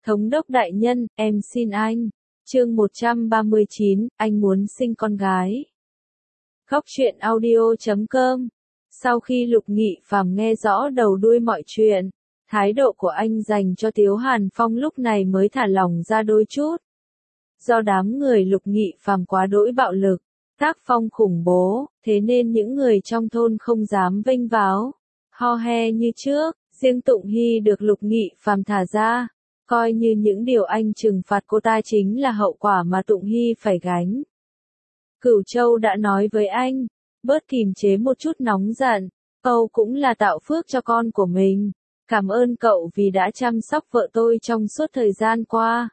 Thống đốc đại nhân, em xin anh. Chương 139, anh muốn sinh con gái. Góc truyện audio.com. Sau khi Lục Nghị Phàm nghe rõ đầu đuôi mọi chuyện, thái độ của anh dành cho Tiếu Hàn Phong lúc này mới thả lỏng ra đôi chút. Do đám người Lục Nghị Phàm quá đỗi bạo lực, tác phong khủng bố, thế nên những người trong thôn không dám vênh váo, ho he như trước. Riêng Tụng Hy được Lục Nghị Phàm thả ra, coi như những điều anh trừng phạt cô ta chính là hậu quả mà Tụng Hy phải gánh. Cửu Châu đã nói với anh, bớt kìm chế một chút nóng giận, Âu cũng là tạo phước cho con của mình. Cảm ơn cậu vì đã chăm sóc vợ tôi trong suốt thời gian qua.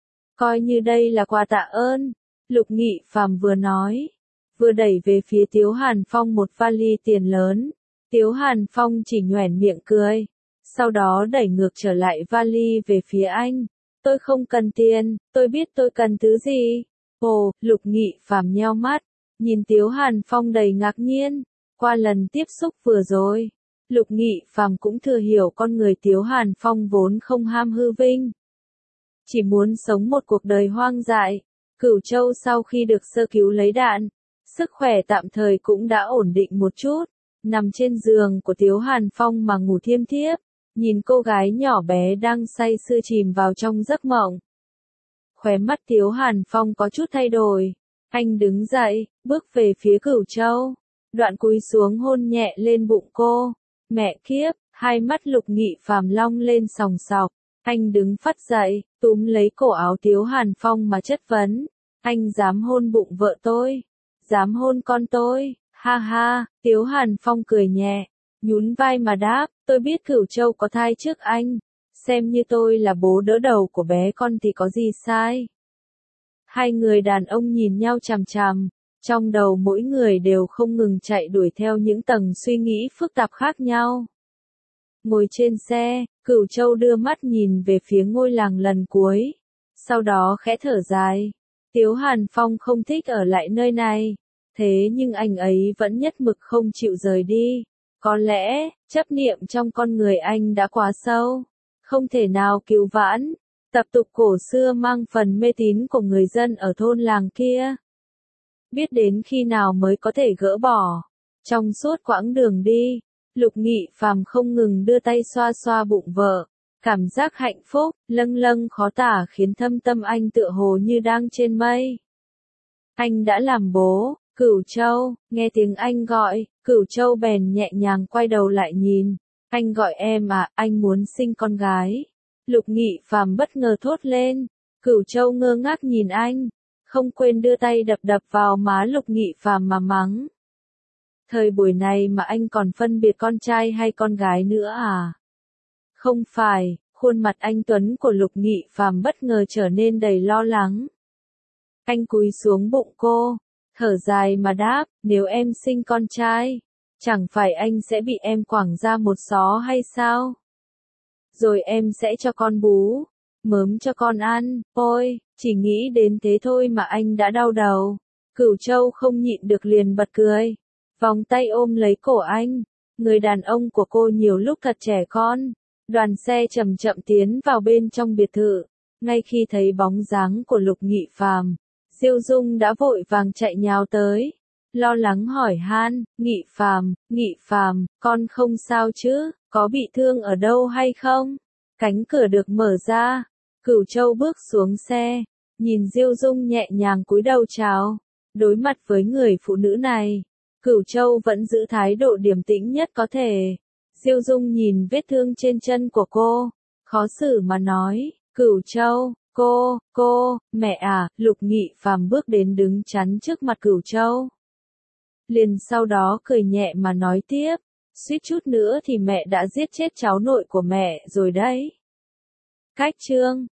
Coi như đây là quà tạ ơn, Lục Nghị Phàm vừa nói, vừa đẩy về phía Tiếu Hàn Phong một vali tiền lớn. Tiếu Hàn Phong chỉ nhoẻn miệng cười, sau đó đẩy ngược trở lại vali về phía anh. Tôi không cần tiền, tôi biết tôi cần thứ gì. Ồ, Lục Nghị Phàm nheo mắt, nhìn Tiếu Hàn Phong đầy ngạc nhiên. Qua lần tiếp xúc vừa rồi, Lục Nghị Phàm cũng thừa hiểu con người Tiếu Hàn Phong vốn không ham hư vinh, chỉ muốn sống một cuộc đời hoang dại. Cửu Châu sau khi được sơ cứu lấy đạn, sức khỏe tạm thời cũng đã ổn định một chút, nằm trên giường của Tiếu Hàn Phong mà ngủ thiêm thiếp, nhìn cô gái nhỏ bé đang say sưa chìm vào trong giấc mộng. Khóe mắt Tiếu Hàn Phong có chút thay đổi, anh đứng dậy, bước về phía Cửu Châu, đoạn cúi xuống hôn nhẹ lên bụng cô. Mẹ kiếp, hai mắt Lục Nghị Phàm long lên sòng sọc, anh đứng phắt dậy, túm lấy cổ áo Tiếu Hàn Phong mà chất vấn, anh dám hôn bụng vợ tôi, dám hôn con tôi, ha ha. Tiếu Hàn Phong cười nhẹ, nhún vai mà đáp, tôi biết Cửu Châu có thai trước anh, xem như tôi là bố đỡ đầu của bé con thì có gì sai. Hai người đàn ông nhìn nhau chằm chằm, trong đầu mỗi người đều không ngừng chạy đuổi theo những tầng suy nghĩ phức tạp khác nhau. Ngồi trên xe, Cửu Châu đưa mắt nhìn về phía ngôi làng lần cuối, sau đó khẽ thở dài. Tiếu Hàn Phong không thích ở lại nơi này, thế nhưng anh ấy vẫn nhất mực không chịu rời đi. Có lẽ, chấp niệm trong con người anh đã quá sâu, không thể nào cứu vãn. Tập tục cổ xưa mang phần mê tín của người dân ở thôn làng kia, biết đến khi nào mới có thể gỡ bỏ. Trong suốt quãng đường đi, Lục Nghị Phàm không ngừng đưa tay xoa xoa bụng vợ, cảm giác hạnh phúc, lâng lâng khó tả khiến thâm tâm anh tựa hồ như đang trên mây. Anh đã làm bố. Cửu Châu, nghe tiếng anh gọi, Cửu Châu bèn nhẹ nhàng quay đầu lại nhìn. Anh gọi em à, anh muốn sinh con gái. Lục Nghị Phàm bất ngờ thốt lên. Cửu Châu ngơ ngác nhìn anh, không quên đưa tay đập đập vào má Lục Nghị Phàm mà mắng. Thời buổi này mà anh còn phân biệt con trai hay con gái nữa à? Không phải, khuôn mặt anh tuấn của Lục Nghị Phàm bất ngờ trở nên đầy lo lắng. Anh cúi xuống bụng cô, thở dài mà đáp, nếu em sinh con trai, chẳng phải anh sẽ bị em quẳng ra một xó hay sao? Rồi em sẽ cho con bú, mớm cho con ăn. Ôi, chỉ nghĩ đến thế thôi mà anh đã đau đầu. Cửu Châu không nhịn được liền bật cười, vòng tay ôm lấy cổ anh. Người đàn ông của cô nhiều lúc thật trẻ con. Đoàn xe chậm chậm tiến vào bên trong biệt thự. Ngay khi thấy bóng dáng của Lục Nghị Phàm, Diêu Dung đã vội vàng chạy nhào tới, lo lắng hỏi han, Nghị Phàm, con không sao chứ, có bị thương ở đâu hay không? Cánh cửa được mở ra, Cửu Châu bước xuống xe, nhìn Diêu Dung nhẹ nhàng cúi đầu chào. Đối mặt với người phụ nữ này, Cửu Châu vẫn giữ thái độ điềm tĩnh nhất có thể. Diêu Dung nhìn vết thương trên chân của cô, khó xử mà nói, Cửu Châu, mẹ à. Lục Nghị Phàm bước đến đứng chắn trước mặt Cửu Châu. Liền sau đó cười nhẹ mà nói tiếp, suýt chút nữa thì mẹ đã giết chết cháu nội của mẹ rồi đấy. Cách chương